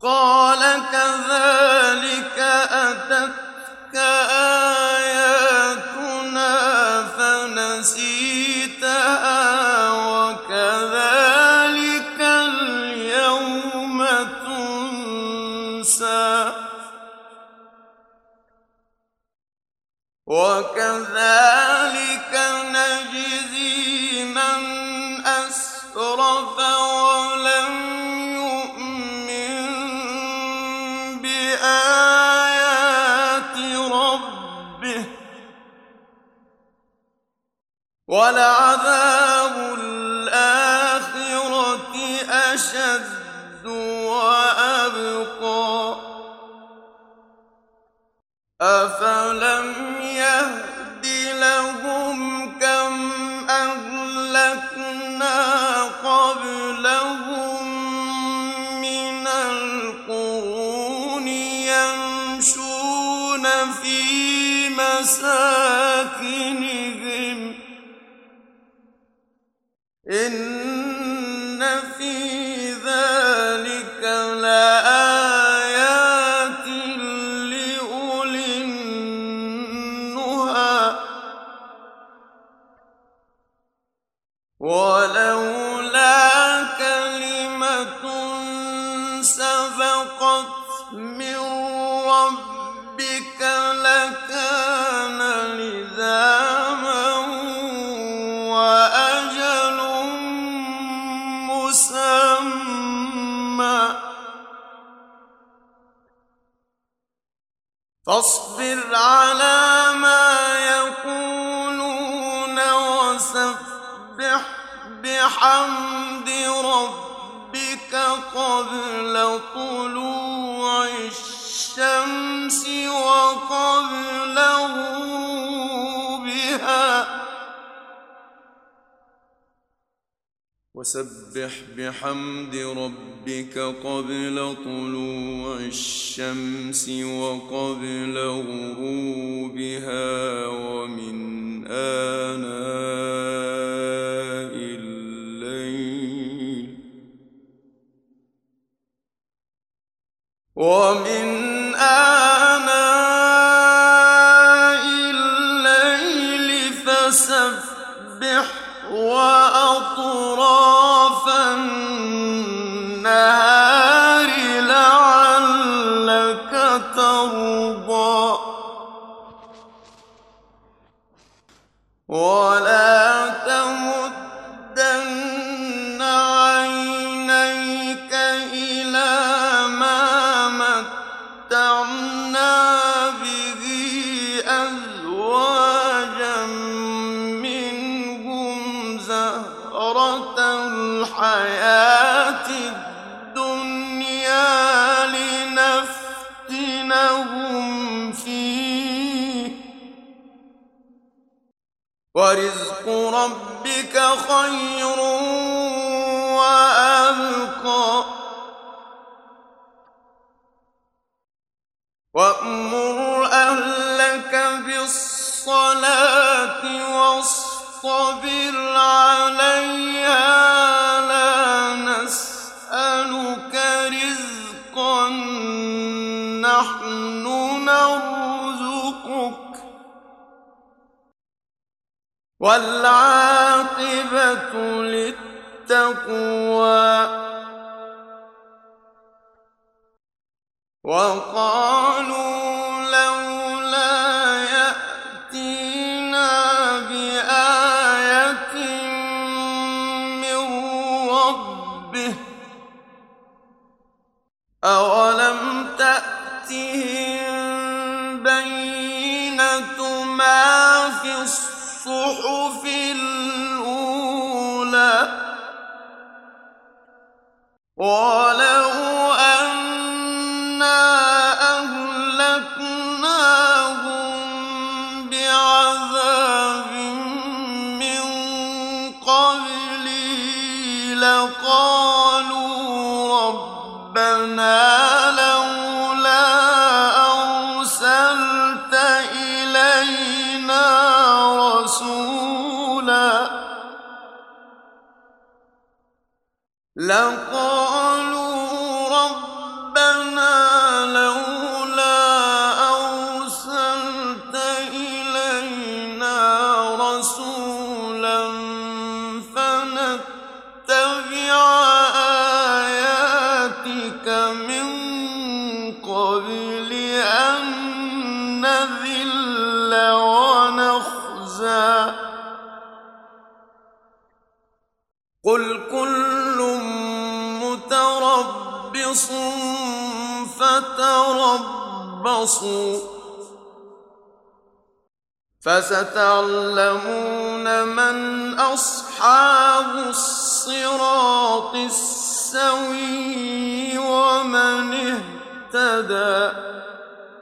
قَالَ كَذَٰلِكَ أَتَتْكَ آيَاتُنَا فَنَسِيتَهَا وَكَذَٰلِكَ الْيَوْمَ تُنسَىٰ وَكَذَٰلِكَ نَجْزِي مَنْ أَسْرَفَ وَلَمْ يُؤْمِن بِآيَاتِ رَبِّهِ ۚ وَلَعَذَابُ الْآخِرَةِ أَشَدُّ وَأَبْقَىٰ أَفَلَمْ يَهْدِ لَهُمْ كَمْ أَهْلَكْنَا قَبْلَهُم مِّنَ الْقُرُونِ يَمْشُونَ فِي مَسَاكِنِهِمْ ۗ إِنَّ فِي ذَٰلِكَ لَآيَاتٍ لِّأُولِي النُّهَىٰ ۗ وَلَوْلَا كَلِمَةٌ سَبَقَتْ مِن رَّبِّكَ لَكَانَ لِزَامًا وَأَجَلٌ مُّسَمًّى ۚ فاصبر عَلَىٰ مَا يَقُولُونَ وَسَبِّحْ بِحَمْدِ رَبِّكَ قَبْلَ طُلُوعِ الشَّمْسِ وَقَبْلَ غُرُوبِهَا ۖ وَسَبِّحْ بِحَمْدِ رَبِّكَ قَبْلَ طُلُوعِ الشَّمْسِ وَقَبْلَ غُرُوبِهَا وَمِنْ آنَاءِ اللَّيْلِ فَسَبِّحْ وَأَطْرَافَ النَّهَارِ لَعَلَّكَ تَرْضَىٰ وَلَا تَمُدَّنَّ عَيْنَيْكَ إِلَىٰ مَا مَتَّعْنَا بِهِ أَزْوَاجًا مِّنْهُمْ زَهْرَةَ الْحَيَاةِ الدُّنْيَا لِنَفْتِنَهُمْ فِيهِ ۚ وَرِزْقُ رَبِّكَ خَيْرٌ وَأَبْقَىٰ وَأْمُرْ أَهْلَكَ بِالصَّلَاةِ وَاصْطَبِرْ عَلَيْهَا لَا نَسْأَلُكَ رِزْقًا نَّحْنُ نَرْزُقُكَ ۗ وَالْعَاقِبَةُ لِلتَّقْوَىٰ وَقَالُوا لَوْلَا يَأْتِينَا بِآيَةٍ مِّن رَّبِّهِ ۚ أَوَلَمْ تَأْتِهِم بَيِّنَةُ مَا فِي الصُّحُفِ الْأُولَىٰ ۚ وَلَوْ أَنَّا أَهْلَكْنَاهُم بِعَذَابٍ مِّن قَبْلِهِ لَقَالُوا رَبَّنَا لَوْلَا أَرْسَلْتَ إِلَيْنَا رَسُولًا لَقَالُوا رَبَّنَا قل كل متربص فتربصوا فستعلمون من أصحاب الصراط السوي ومن اهتدى